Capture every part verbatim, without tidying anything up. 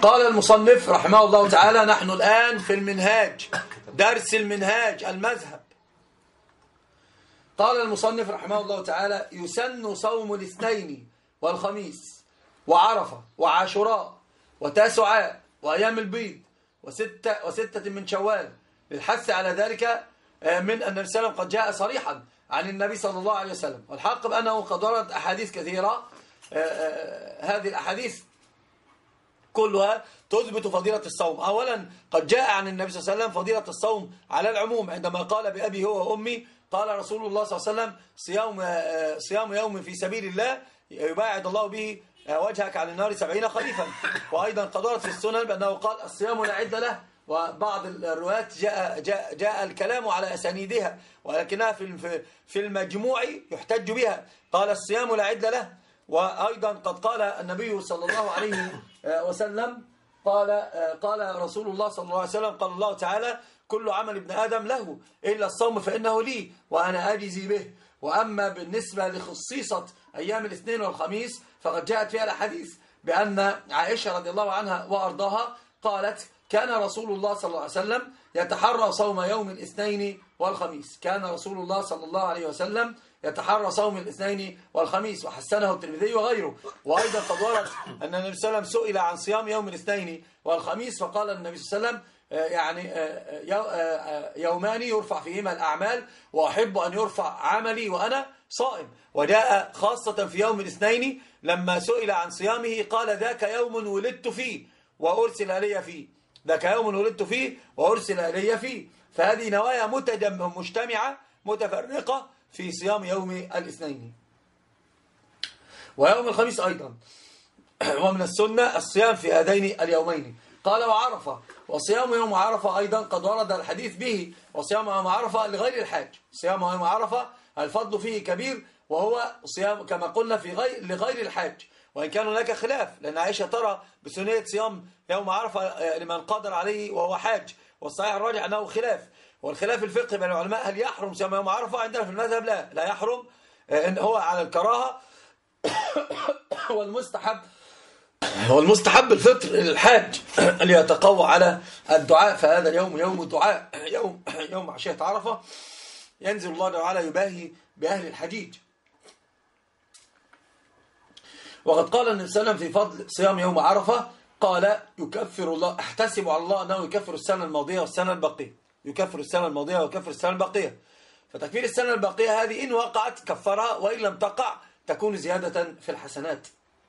قال المصنف رحمه الله تعالى: نحن الآن في المنهاج، درس المنهاج المذهب. قال المصنف رحمه الله تعالى: يسن صوم الاثنين والخميس وعرفة وعاشوراء وتاسعاء وأيام البيض وستة, وستة من شوال، للحث على ذلك من أن النبي صلى الله عليه وسلم قد جاء صريحا عن النبي صلى الله عليه وسلم. والحق بأنه قد ورد أحاديث كثيرة، هذه الأحاديث كلها تثبت فضيلة الصوم. أولا قد جاء عن النبي صلى الله عليه وسلم فضيلة الصوم على العموم، عندما قال بأبي هو وأمي، قال رسول الله صلى الله عليه وسلم: صيام صيام يوم في سبيل الله يباعد الله به وجهك عن النار سبعين خريفا. وأيضا قد ورد في السنن بأنه قال: الصيام لا عد له. وبعض الروايات جاء, جاء, جاء الكلام على أسانيدها، ولكنها في في المجموع يحتج بها. قال: الصيام لا عد له. وأيضا قد قال النبي صلى الله عليه وسلم، قال قال رسول الله صلى الله عليه وسلم: قال الله تعالى: كل عمل ابن آدم له إلا الصوم فإنه لي وأنا أجزي به. وأما بالنسبة لخصيصة أيام الاثنين والخميس فقد جاءت فيها الحديث بأن عائشة رضي الله عنها وأرضاها قالت: كان رسول الله صلى الله عليه وسلم يتحرى صوم يوم الاثنين والخميس. كان رسول الله صلى الله عليه وسلم يتحرى صوم الاثنين والخميس، وحسنه الترمذي وغيره. وأيضا قد ورد أن النبي صلى الله عليه وسلم سئل عن صيام يوم الاثنين والخميس فقال النبي صلى الله عليه وسلم: يعني يومان يرفع فيهما الأعمال وأحب أن يرفع عملي وأنا صائم. وجاء خاصة في يوم الاثنين لما سئل عن صيامه قال: ذاك يوم ولدت فيه وأرسل إلي فيه، ذاك يوم ولدت فيه وأرسل إلي فيه. فهذه نوايا مجتمعة متفرقة في صيام يوم الاثنين ويوم الخميس أيضا. ومن السنة الصيام في هذين اليومين. قال: وعرفة، وصيام يوم عرفة أيضا قد ورد الحديث به. وصيام يوم عرفة لغير الحاج، صيام يوم عرفة الفضل فيه كبير، وهو صيام كما قلنا في غير لغير الحاج، وإن كان هناك خلاف، لأن عائشة ترى بسنية صيام يوم عرفة لمن قدر عليه وهو حاج، والصحيح الراجح أنه خلاف. والخلاف الفقهي بين العلماء هل يحرم صيام يوم عرفة؟ عندنا في المذهب لا لا يحرم، إن هو على الكراهة. والمستحب والمستحب الفطر للحاج ليتقوى على الدعاء، فهذا اليوم يوم الدعاء، يوم يوم عشية عرفة ينزل الله تعالى يباهي بأهل الحجيج. وقد قال النبي صلى الله عليه وسلم في فضل صيام يوم عرفة، قال: يكفر الله، احتسب على الله أنه يكفر السنة الماضية والسنة الباقية، يكفر السنة الماضية ويكفر السنة الباقية. فتكفير السنة الباقية هذه إن وقعت كفرها، وإن لم تقع تكون زيادة في الحسنات.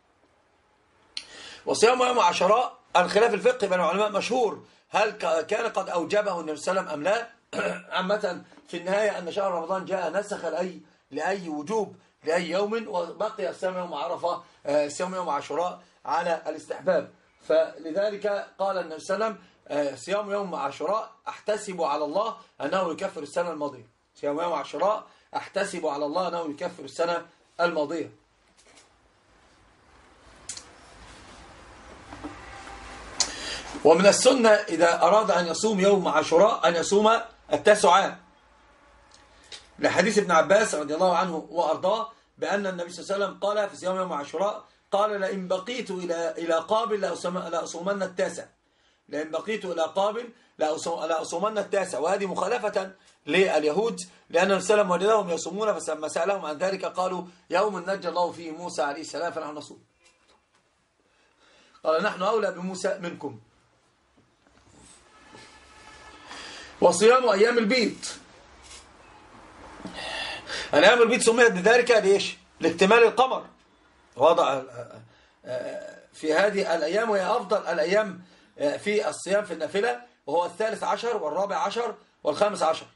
وصيام يوم عاشوراء الخلاف الفقهي بين العلماء مشهور، هل كان قد أوجبه النبي صلى الله عليه وسلم أم لا؟ عامة في النهاية أن شهر رمضان جاء نسخ لأي لأي وجوب لأي يوم، وبقي صيام يوم عرفة صيام يوم عاشوراء على الاستحباب. فلذلك قال النبي صلى الله عليه وسلم: صيام يوم عاشوراء أحتسب على الله أنه يكفر السنة الماضية. صيام يوم عاشوراء أحتسب على الله أنه يكفر السنة الماضية. ومن السنة إذا أراد أن يصوم يوم عاشوراء أن يصوم التاسعاء، لحديث ابن عباس رضي الله عنه وأرضاه بأن النبي صلى الله عليه وسلم قال في صيام يوم عاشوراء، قال: لئن بقيت إلى إلى قابل لأصومن التاسع، لئن بقيت إلى قابل لأصومن التاسع. وهذه مخالفة لليهود، لأن النبي صلى الله عليه وسلم وجدهم يصومون، فلما سألهم عن ذلك قالوا: يوم نجى الله فيه موسى عليه السلام فنحن نصوم. قال: نحن أولى بموسى منكم. وصيام أيام البيض، أيام البيض سميت بذلك ليش؟ لاكتمال القمر. وضع في هذه الأيام، وهي أفضل الأيام في الصيام في النافلة، وهو الثالث عشر والرابع عشر والخامس عشر.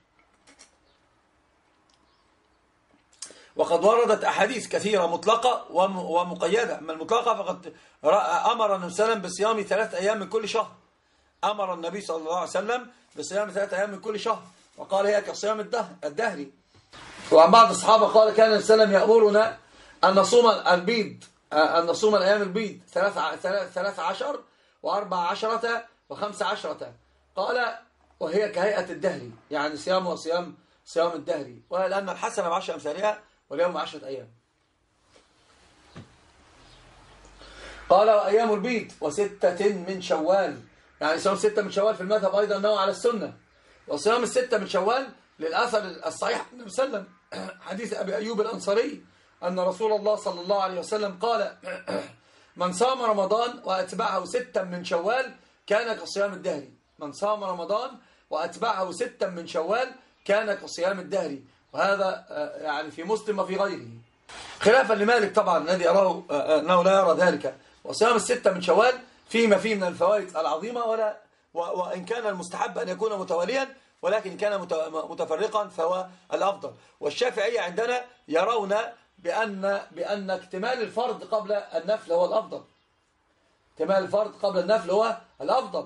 وقد وردت أحاديث كثيرة مطلقة ومقيدة. أما المطلقة فقد أمر النبي صلى الله عليه وسلم بصيام ثلاث أيام من كل شهر. أمر النبي صلى الله عليه وسلم بصيام ثلاث أيام من كل شهر، وقال: هي كصيام الدهري. وعن بعض الصحابة قال: كان النبي صلى الله عليه وسلم يأمرنا أن نصوم البيض، أن نصوم الأيام البيض ثلاث عشر وأربع عشرة وخمس عشرة. قال: وهي كهيئة الدهري، يعني صيام وصيام صيام الدهري، ولأن الحسنة بعشر أمثالها واليوم عشرة أيام. قال وأيام البيض وستة من شوال، يعني صيام ستة من شوال في المذهب أيضا أنه على السنة. وصيام الستة من شوال للأثر الصحيح النبي صلى الله عليه وسلم، حديث أبي أيوب الأنصاري أن رسول الله صلى الله عليه وسلم قال من صام رمضان وأتبعه ستا من شوال كان كصيام الدهر. من صام رمضان وأتبعه ستا من شوال كان كصيام الدهر. وهذا يعني في مسلم وفي غيره، خلافا لمالك طبعا الذي يراه أنه لا يرى ذلك. وصيام الستة من شوال فيما فيه من الفوائد العظيمة، ولا وإن كان المستحب أن يكون متواليا، ولكن كان متفرقا فهو الأفضل. والشافعية عندنا يرون بأن بأن اكتمال الفرض قبل النفل هو الأفضل. اكتمال الفرض قبل النفل هو الأفضل،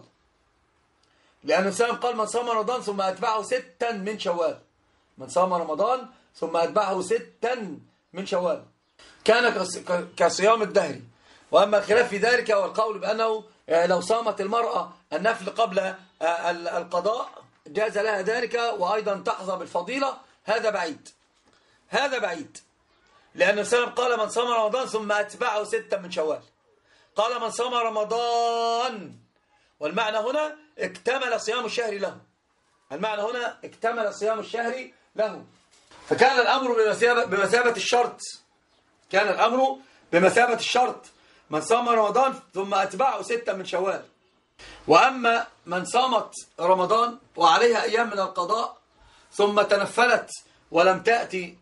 لأن السلام قال من صام رمضان ثم أتبعه ستا من شوال. من صام رمضان ثم أتبعه ستا من شوال كان كصيام الدهر. وأما الخلاف في ذلك والقول بأنه لو صامت المرأة النفل قبل القضاء جاز لها ذلك وأيضا تحظى بالفضيلة، هذا بعيد، هذا بعيد، لأن السلام قال من صام رمضان ثم أتبعه ستا من شوال، قال من صام رمضان، والمعنى هنا اكتمل صيام الشهر له، المعنى هنا اكتمل صيام الشهر له. فكان الأمر بمثابة, بمثابة الشرط، كان الأمر بمثابة الشرط، من صام رمضان ثم أتبعه ستا من شوال. وأما من صامت رمضان وعليها أيام من القضاء ثم تنفلت ولم تأتي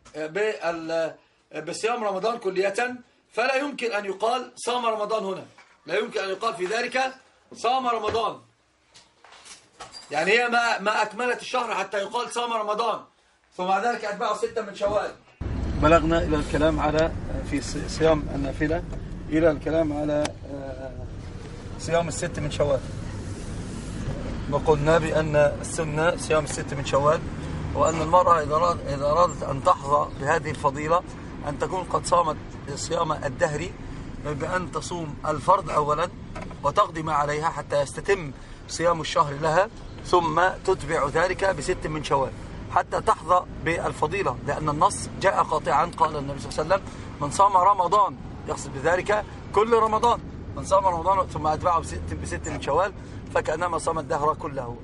بصيام رمضان كلية، فلا يمكن أن يقال صام رمضان هنا، لا يمكن أن يقال في ذلك صام رمضان، يعني هي ما, ما أكملت الشهر حتى يقال صام رمضان، ثم بعد ذلك أتبعه ستة من شوال. بلغنا إلى الكلام على في صيام النافلة، إلى الكلام على صيام الست من شوال. وقلنا بأن السنة صيام الست من شوال، وأن المرأة إذا أرادت أن تحظى بهذه الفضيلة أن تكون قد صامت صيام الدهر، بأن تصوم الفرض أولا وتقضي ما عليها حتى يستتم صيام الشهر لها، ثم تتبع ذلك بست من شوال حتى تحظى بالفضيلة، لأن النص جاء قاطعا، قال النبي صلى الله عليه وسلم من صام رمضان، يقصد بذلك كل رمضان، من صام رمضان ثم أتبعه بست, بست من شوال فكأنما صام الدهر كله.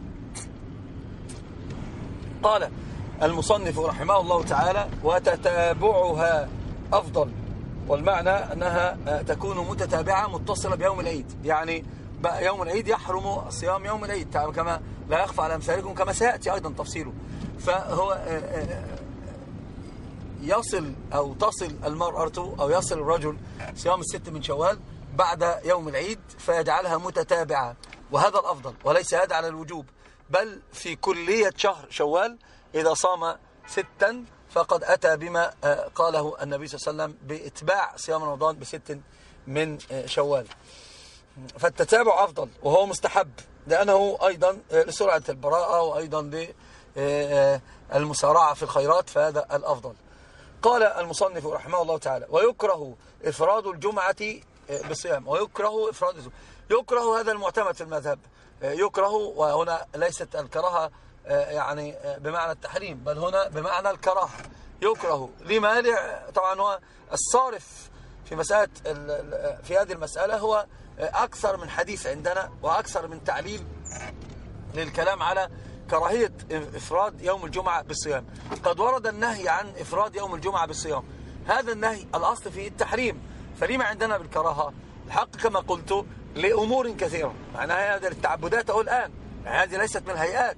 قال المصنف رحمه الله تعالى وتتابعها أفضل، والمعنى أنها تكون متتابعة متصلة بيوم العيد، يعني يوم العيد يحرم صيام يوم العيد كما لا يخفى على أمثالكم، كما سيأتي أيضا تفصيله. فهو يصل أو تصل المرأة أو يصل الرجل صيام الست من شوال بعد يوم العيد فيجعلها متتابعة، وهذا الأفضل، وليس هذا على الوجوب، بل في كلية شهر شوال إذا صام ستا فقد أتى بما قاله النبي صلى الله عليه وسلم بإتباع صيام رمضان بست من شوال. فالتتابع أفضل وهو مستحب، لأنه أيضا لسرعة البراءة وأيضا للمسارعة في الخيرات، فهذا الأفضل. قال المصنف رحمه الله تعالى ويكره إفراد الجمعة بالصيام، ويكره إفراد الجمعة. يكره هذا المعتمد في المذهب، يكره، وهنا ليست الكراهة يعني بمعنى التحريم، بل هنا بمعنى الكراهة. يكره لما؟ طبعا هو الصارف في مسألة في هذه المسألة هو أكثر من حديث عندنا وأكثر من تعليل للكلام على كراهية إفراد يوم الجمعة بالصيام. قد ورد النهي عن إفراد يوم الجمعة بالصيام، هذا النهي الأصل فيه التحريم، فلما عندنا بالكراهة؟ الحق كما قلت لأمور كثيرة، معناها هذه التعبدات أو الآن يعني هذه ليست من الهيئات.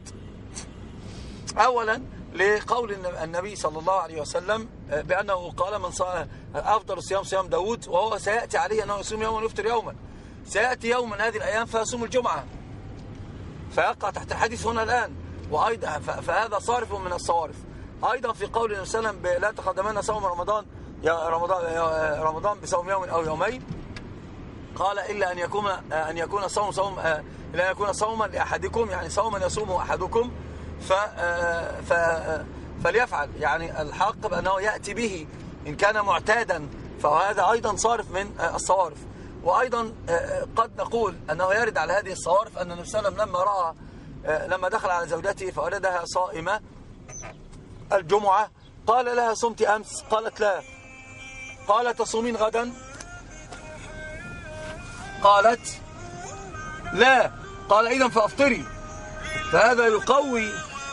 أولا لقول النبي صلى الله عليه وسلم بأنه قال من صام أفضل الصيام صيام داود، وهو سيأتي عليه أنه يصوم يوما ويفطر يوما، سيأتي يوم من هذه الأيام فيصوم الجمعة، فيقع تحت الحديث هنا الآن، وأيضا فهذا صارف من الصوارف. أيضا في قول النبي صلى الله عليه وسلم لا تقدمن صوم رمضان يا رمضان يا رمضان بصوم يوم أو يومين، قال إلا أن يكون أن يكون صوم صوم إلا أن يكون صوما لأحدكم، يعني صوما يصومه أحدكم ف ف فليفعل، يعني الحق بأنه يأتي به إن كان معتادا، فهذا أيضا صارف من الصوارف. وأيضا قد نقول أنه يرد على هذه الصوارف أن النبي صلى الله عليه وسلم لما رأى لما دخل على زوجته فوجدها صائمة الجمعة قال لها صمت أمس؟ قالت لا. قال تصومين غدا؟ قالت لا، قال إذا فأفطري. فهذا يقوي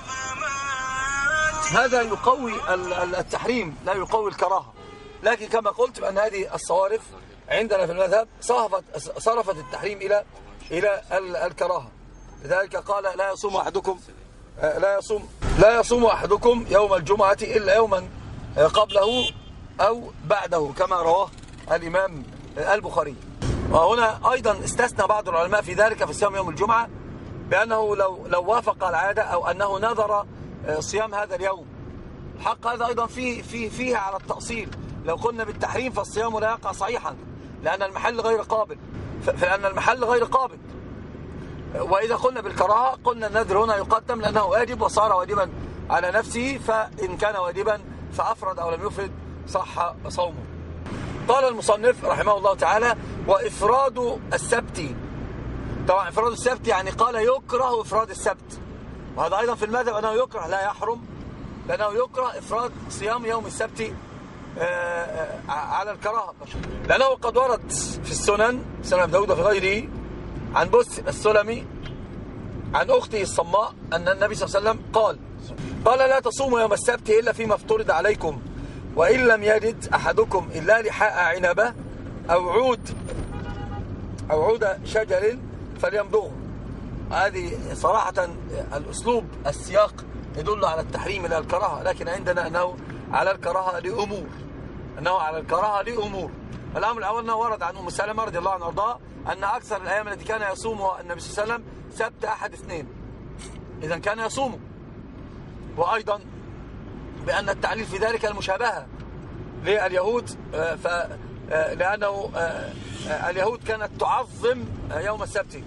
هذا يقوي التحريم لا يقوي الكراهة. لكن كما قلت بأن هذه الصوارف عندنا في المذهب صرفت صرفت التحريم إلى إلى الكراهة. لذلك قال لا يصوم أحدكم لا يصوم لا يصوم أحدكم يوم الجمعة إلا يوما قبله أو بعده كما رواه الإمام البخاري. وهنا أيضا استثنى بعض العلماء في ذلك في صيام يوم الجمعة بأنه لو لو وافق العادة أو أنه نذر صيام هذا اليوم. الحق هذا أيضا فيه فيه فيه على التأصيل. لو قلنا بالتحريم فالصيام لا يقع صحيحا لأن المحل غير قابل، فلأن المحل غير قابل. وإذا قلنا بالكراهة قلنا النذر هنا يقدم لأنه واجب وصار واجبا على نفسه، فإن كان واجبا فأفرد أو لم يفرد صح صومه. قال المصنف رحمه الله تعالى وإفراد السبت. طبعا إفراد السبت يعني قال يكره إفراد السبت، وهذا أيضا في المذهب أنه يكره لا يحرم، لأنه يكره إفراد صيام يوم السبت على الكراهة، لأنه قد ورد في السنن سنن أبي داود وفي غيره عن بث السلمي عن أخته الصماء أن النبي صلى الله عليه وسلم قال قال لا تصوموا يوم السبت إلا فيما افترض عليكم، وإن لم يجد أحدكم إلا لحاء عنبة أو عود أو عود شجر فليمضغه. هذه صراحة الأسلوب السياق يدل على التحريم إلى الكراهة، لكن عندنا أنه على الكراهة لأمور أنه على الكراهة لأمور. الأمر الأول أنه ورد عن أم سلمة رضي الله عنها وارضاها أن أكثر الأيام التي كان يصومها النبي صلى الله عليه وسلم سبت أحد اثنين، إذا كان يصومه. وأيضا بأن التعليل في ذلك المشابهة لليهود، ف لأنه اليهود كانت تعظم يوم السبت،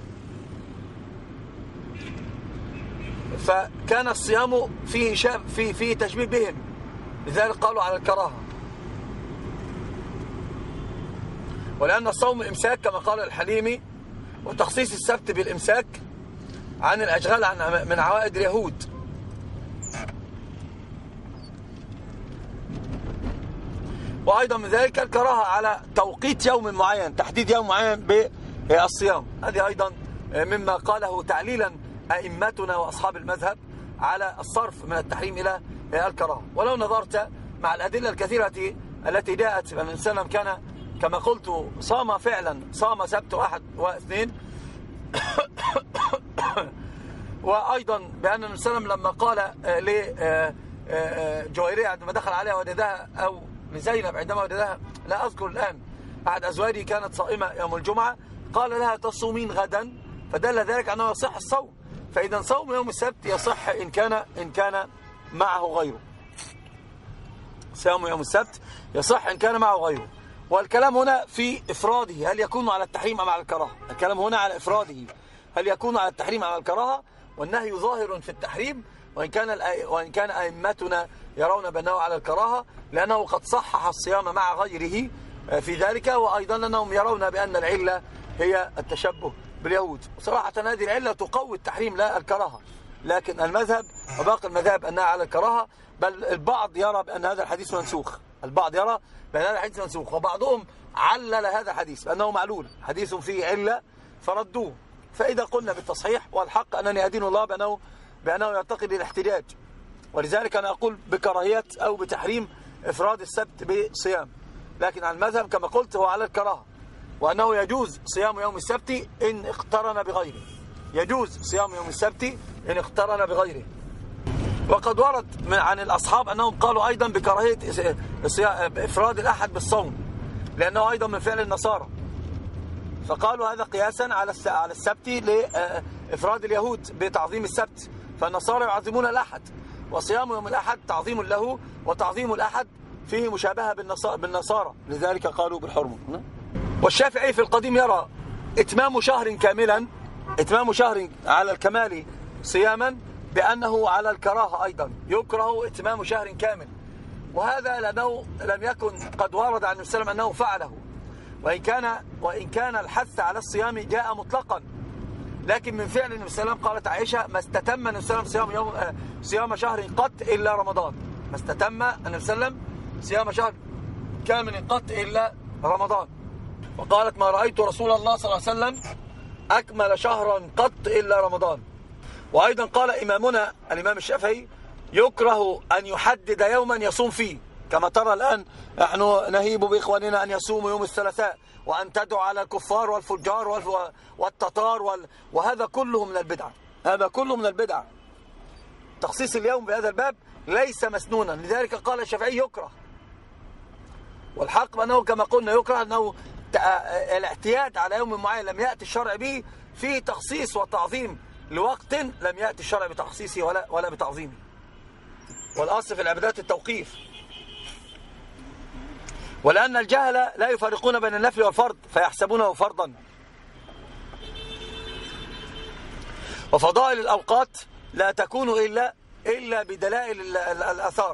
فكان الصيام فيه شاب فيه فيه تشبيه بهم، لذلك قالوا على الكراهة. ولأن الصوم إمساك كما قال الحليمي، وتخصيص السبت بالإمساك عن الأشغال عن من عوائد اليهود. وأيضا من ذلك الكراهة على توقيت يوم معين، تحديد يوم معين بالصيام، هذه أيضا مما قاله تعليلا أئمتنا وأصحاب المذهب على الصرف من التحريم إلى الكراهة. ولو نظرت مع الأدلة الكثيرة التي جاءت بأن الإنسان كان كما قلت صام فعلا، صام سبت واحد واثنين وأيضا بأن النبي صلى الله عليه وسلم لما قال لجويرية عندما دخل عليها وجدها، أو لزينب عندما وجدها لا أذكر الآن، أحد أزواجه كانت صائمة يوم الجمعة، قال لها تصومين غدا، فدل ذلك أنه يصح الصوم. فإذا صوم يوم السبت يصح إن كان إن كان معه غيره. صوم يوم السبت يصح إن كان معه غيره. والكلام هنا في إفراده، هل يكون على التحريم أم على الكراهة؟ الكلام هنا على إفراده، هل يكون على التحريم أم على الكراهة؟ والنهي ظاهر في التحريم، وإن كان وإن كان أئمتنا يرون بأنه على الكراهة، لأنه قد صحح الصيام مع غيره في ذلك، وأيضا أنهم يرون بأن العلة هي التشبه باليهود. صراحة هذه العلة تقوي التحريم لا الكراهة، لكن المذهب وباقي المذاهب أنها على الكراهة، بل البعض يرى بأن هذا الحديث منسوخ، البعض يرى بأن هذا الحديث منسوخ، وبعضهم علل هذا الحديث بأنه معلول، حديث فيه علة فردوه. فإذا قلنا بالتصحيح، والحق أنني أدين الله بأنه بأنه يرتقي للاحتجاج، ولذلك أنا أقول بكراهية أو بتحريم إفراد السبت بصيام، لكن على المذهب كما قلت هو على الكراهة، وأنه يجوز صيام يوم السبت إن اقترن بغيره، يجوز صيام يوم السبت إن اقترن بغيره. وقد ورد عن الأصحاب أنهم قالوا أيضا بكراهية إفراد الأحد بالصوم، لأنه أيضا من فعل النصارى، فقالوا هذا قياسا على على السبت لإفراد اليهود بتعظيم السبت، فالنصارى يعظمون الأحد، وصيام يوم الأحد تعظيم له، وتعظيم الأحد فيه مشابهة بالنصارى، لذلك قالوا بالحرمة. والشافعي في القديم يرى إتمام شهر كاملا، إتمام شهر على الكمال صياما، بأنه على الكراهة أيضا، يكره إتمام شهر كامل، وهذا لأنه لم يكن قد ورد عن النبي صلى الله عليه وسلم أنه فعله، وإن كان وإن كان الحث على الصيام جاء مطلقا، لكن من فعل النبي صلى الله عليه وسلم قالت عائشة ما استتم النبي صلى الله عليه وسلم صيام يوم صيام شهر قط إلا رمضان، ما استتم النبي صلى الله عليه وسلم صيام شهر كامل قط إلا رمضان. وقالت ما رأيت رسول الله صلى الله عليه وسلم أكمل شهرا قط إلا رمضان. وأيضا قال إمامنا الإمام الشافعي يكره أن يحدد يوما يصوم فيه، كما ترى الآن نحن نهيب بإخواننا أن يصوموا يوم الثلاثاء، وأن تدعو على الكفار والفجار والتتار وال... وهذا كله من البدعة، هذا كله من البدعة. تخصيص اليوم بهذا الباب ليس مسنونا، لذلك قال الشافعي يكره. والحق بأنه كما قلنا يكره أنه الاعتياد على يوم معين لم يأتي الشرع به فيه تخصيص وتعظيم لوقت لم يأتي الشرع بتخصيصه ولا ولا بتعظيمه. والأصل في العبادات التوقيف. ولأن الجهل لا يفرقون بين النفل والفرض فيحسبونه فرضا. وفضائل الأوقات لا تكون إلا إلا بدلائل الآثار.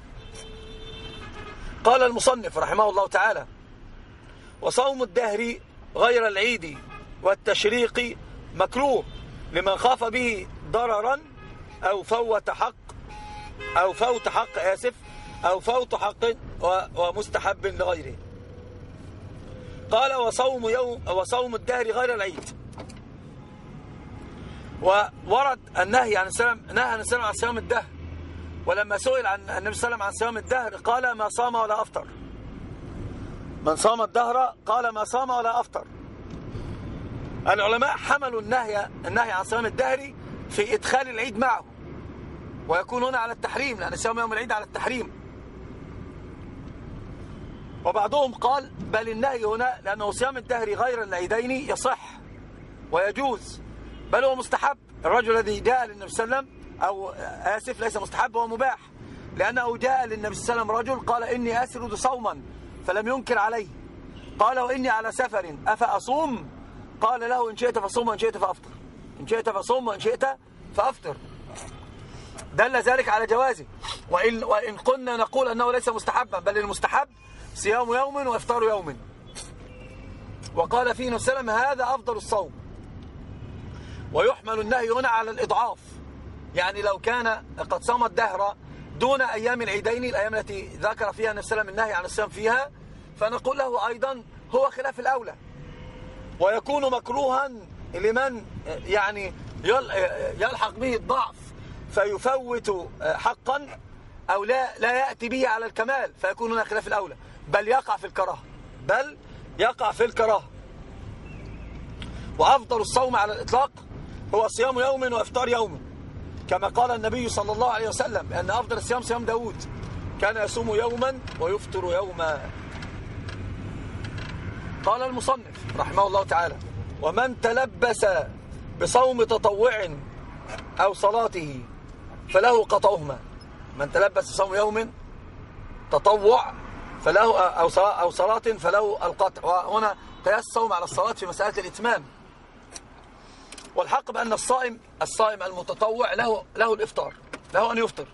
قال المصنف رحمه الله تعالى: وصوم الدهر غير العيد والتشريق مكروه لمن خاف به ضررا أو فوت حق أو فوت حق آسف أو فوت حق ومستحب لغيره. قال: وصوم يوم وصوم الدهر غير العيد. وورد النهي عن السلام نهى النبي عن صيام الدهر، ولما سئل عن النبي صلى الله عليه وسلم عن صيام الدهر قال: ما صام ولا أفطر. من صام الدهر قال ما صام ولا أفطر. العلماء حملوا النهي النهي عن صيام الدهر في إدخال العيد معه، ويكون هنا على التحريم، لأن صيام يوم العيد على التحريم. وبعضهم قال بل النهي هنا لأنه صيام الدهر غير العيدين يصح ويجوز، بل هو مستحب. الرجل الذي جاء للنبي صلى الله عليه وسلم أو آسف ليس مستحب، هو مباح، لأنه جاء للنبي صلى الله عليه وسلم رجل قال إني أسرد صوما فلم ينكر عليه، قال وإني على سفر أفأصوم؟ قال له إن شئت فصوم وإن شئت فأفطر، إن شئت فصوم وإن شئت فأفطر. دل ذلك على جوازه. وإن, وإن قلنا نقول أنه ليس مستحبا، بل المستحب صيام يوم وإفطار يوم. وقال فيه النبي صلى الله عليه وسلم هذا أفضل الصوم. ويحمل النهي هنا على الإضعاف، يعني لو كان قد صام الدهر دون أيام العيدين، الأيام التي ذكر فيها النبي صلى الله عليه وسلم النهي عن الصيام فيها، فنقول له أيضا هو خلاف الأولى، ويكون مكروها لمن يعني يلحق به الضعف فيفوت حقا، أو لا لا يأتي به على الكمال فيكون هنا خلاف الأولى، بل يقع في الكراهة، بل يقع في الكراهة. وأفضل الصوم على الإطلاق هو صيام يوم وإفطار يوم، كما قال النبي صلى الله عليه وسلم أن أفضل الصيام صيام داود، كان يصوم يوما ويفطر يوما. قال المصنف رحمه الله تعالى: ومن تلبس بصوم تطوع أو صلاته فله قطعهما. من تلبس بصوم يوم تطوع فله أو أو صلاة فله القطع. وهنا قياس الصوم على الصلاة في مسألة الإتمام. والحق بأن الصائم الصائم المتطوع له له الإفطار، له أن يفطر،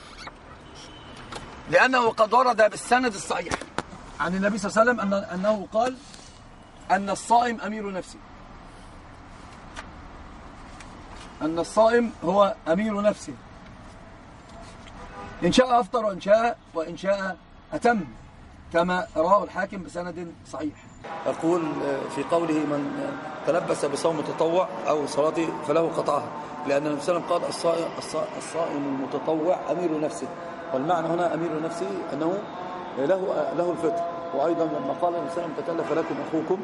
لأنه قد ورد بالسند الصحيح عن النبي صلى الله عليه وسلم أن أنه قال أن الصائم أمير نفسه، أن الصائم هو أمير نفسه، إن شاء أفطر وإن شاء وإن شاء أتم، كما رواه الحاكم بسند صحيح. يقول في قوله من تلبس بصوم تطوع أو صلاته فله قطعها، لأن النبي صلى الله عليه وسلم قال الصائم, الصائم المتطوع أمير نفسه، والمعنى هنا أمير نفسه أنه له له الفطر. وأيضا لما قال النبي صلى الله عليه وسلم تكلف لكم أخوكم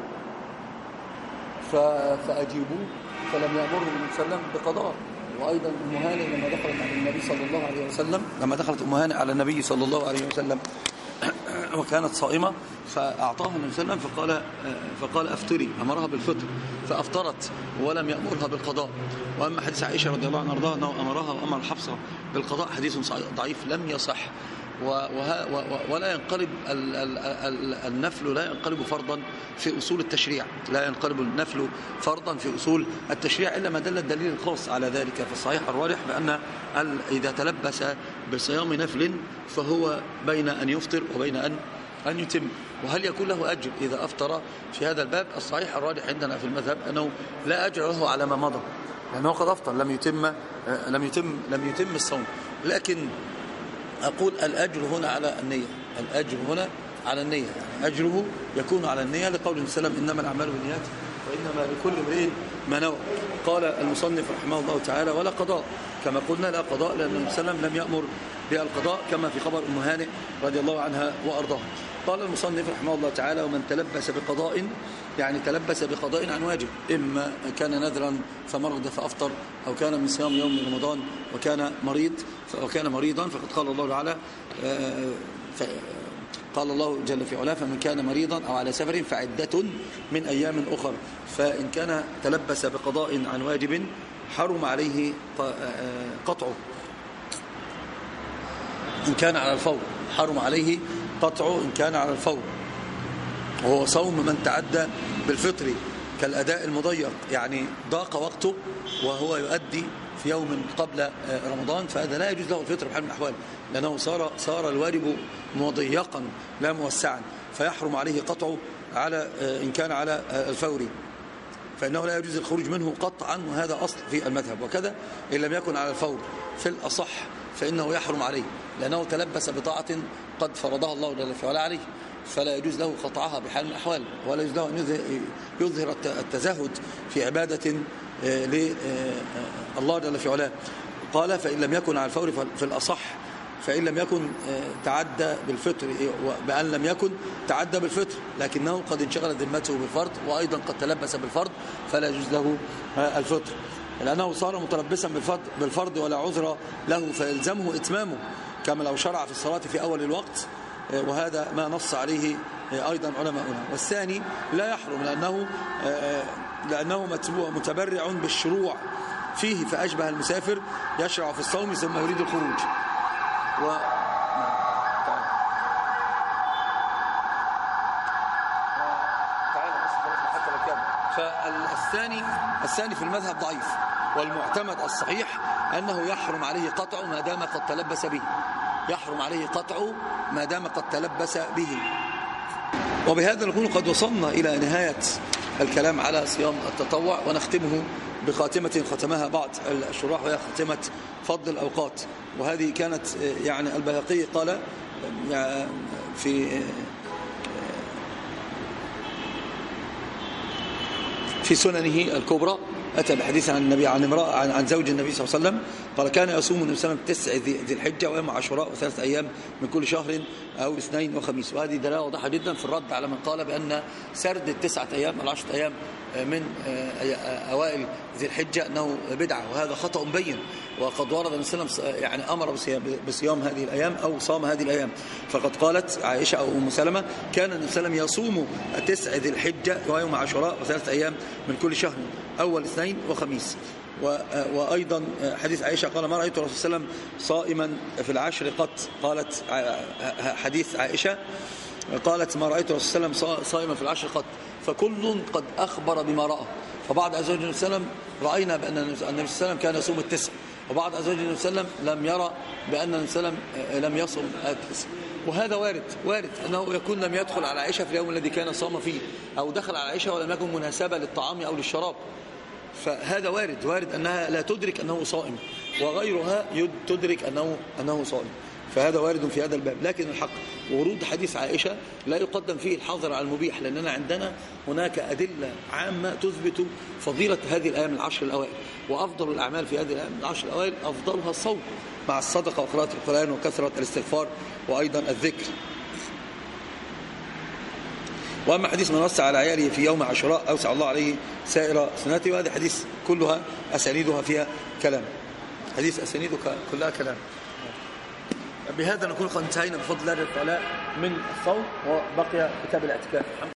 فأجيبوه، فلم يأمره النبي صلى الله عليه وسلم بقضاء. وأيضا أم هانئ لما دخلت على النبي صلى الله عليه وسلم لما دخلت أم هانئ على النبي صلى الله عليه وسلم وكانت صائمة، فأعطاها النبي صلى الله عليه وسلم فقال فقال أفطري، أمرها بالفطر فأفطرت ولم يأمرها بالقضاء. وأما حديث عائشة رضي الله عنها وارضاها أنه أمرها وأمر حفصة بالقضاء حديث ضعيف لم يصح. ولا ينقلب النفل لا ينقلب فرضا في أصول التشريع، لا ينقلب النفل فرضا في أصول التشريع إلا ما دل الدليل الخاص على ذلك. فالصحيح الراجح بأن إذا تلبس بصيام نفل فهو بين أن يفطر وبين أن أن يتم. وهل يكون له أجر إذا أفطر؟ في هذا الباب الصحيح الراجح عندنا في المذهب أنه لا أجر له على ما مضى، لأنه قد أفطر لم يتم لم يتم لم يتم الصوم. لكن أقول الأجر هنا على النية، الأجر هنا على النية، أجره يكون على النية لقول النبي صلى الله عليه وسلم إنما الأعمال بالنيات وإنما لكل امرئ ما نوى. قال المصنف رحمه الله تعالى ولا قضاء، كما قلنا لا قضاء لأن النبي صلى الله عليه وسلم لم يأمر بالقضاء كما في خبر أم هانئ رضي الله عنها وأرضاها. قال المصنف رحمه الله تعالى ومن تلبس بقضاء، يعني تلبس بقضاء عن واجب، إما كان نذرا فمرض فأفطر، أو كان من صيام يوم من رمضان وكان مريض وكان مريضا، فقد قال الله تعالى قال الله جل في علاه فمن كان مريضا أو على سفر فعدة من أيام أخر. فإن كان تلبس بقضاء عن واجب حرم عليه قطعه، إن كان على الفور حرم عليه قطعه إن كان على الفور، وهو صوم من تعدى بالفطر كالأداء المضيق، يعني ضاق وقته وهو يؤدي في يوم قبل رمضان، فهذا لا يجوز له الفطر بحال من الأحوال، لأنه صار صار الواجب مضيقا لا موسعا، فيحرم عليه قطعه على إن كان على الفور، فإنه لا يجوز الخروج منه قطعا، وهذا أصل في المذهب. وكذا إن لم يكن على الفور في الأصح فإنه يحرم عليه، لأنه تلبس بطاعة قد فرضها الله جل وعلا عليه، فلا يجوز له قطعها بحال من الأحوال، ولا يجوز له أن يظهر التزهد في عبادة لله جل في علاه. قال فإن لم يكن على الفور في الأصح، فإن لم يكن تعدى بالفطر، بأن لم يكن تعدى بالفطر لكنه قد انشغل ذمته بالفرض، وأيضا قد تلبس بالفرض، فلا يجوز له الفطر، لأنه صار متلبسا بالفرض ولا عذر له، فيلزمه إتمامه كما لو شرع في الصلاة في أول الوقت، وهذا ما نص عليه أيضا علماؤنا. والثاني لا يحرم لأنه لأنه متبرع بالشروع فيه، فأشبه المسافر يشرع في الصوم ثم يريد الخروج. و... فالثاني الثاني في المذهب ضعيف، والمعتمد الصحيح أنه يحرم عليه قطع ما دام قد تلبس به، يحرم عليه قطع ما دام قد تلبس به. وبهذا نكون قد وصلنا إلى نهاية الكلام على صيام التطوع، ونختمه بخاتمة ختمها بعض الشراح، وهي خاتمة فضل الأوقات. وهذه كانت يعني البيهقي قال في في سننه الكبرى، أتى بحديث عن النبي عن امرأة عن, عن زوج النبي صلى الله عليه وسلم قال كان يصوم النبي صلى الله عليه وسلم تسع ذي الحجة ويوم عاشوراء وثلاث أيام من كل شهر أو اثنين وخميس. وهذه دلالة واضحة جدا في الرد على من قال بأن سرد التسعة أيام العشرة أيام من أوائل ذي الحجة أنه بدعة، وهذا خطأ بين، وقد ورد النبي صلى الله عليه وسلم يعني أمر بصيام هذه الأيام أو صام هذه الأيام. فقد قالت عائشة أو أم سلمة كان النبي صلى الله عليه وسلم يصوم تسع ذي الحجة ويوم عاشوراء وثلاث أيام من كل شهر أول اثنين وخميس. وأيضا حديث عائشة قال ما رأيت الرسول صلى الله عليه وسلم صائما في العشر قط، قالت حديث عائشة قالت ما رأيت الرسول صلى الله عليه وسلم صائما في العشر قط، فكل قد أخبر بما رأى. فبعض أزواج النبي صلى الله عليه وسلم رأينا بأن النبي صلى الله عليه وسلم كان يصوم التسع، وبعض أزواج النبي صلى الله عليه وسلم لم يرى بأن النبي صلى الله عليه وسلم لم يصوم التسع. وهذا وارد وارد أنه يكون لم يدخل على عائشة في اليوم الذي كان صام فيه، أو دخل على عائشة ولم يكن مناسبة للطعام أو للشراب، فهذا وارد وارد أنها لا تدرك أنه صائم، وغيرها تدرك أنه أنه صائم، فهذا وارد في هذا الباب. لكن الحق ورود حديث عائشة لا يقدم فيه الحظر على المبيح، لأننا عندنا هناك أدلة عامة تثبت فضيلة هذه الأيام العشر الأوائل، وأفضل الأعمال في هذه الأيام العشر الأوائل أفضلها الصوم مع الصدقة وقراءة القرآن وكثرة الاستغفار وأيضا الذكر. وأما حديث من وسع على عياله في يوم عاشوراء أوسع الله عليه سائر سنته، وهذه حديث كلها أسانيدها فيها كلام، حديث أسانيده كلها كلام. بهذا نكون قد انتهينا بفضل الله تعالى من الصوم، وبقي كتاب الاعتكاف.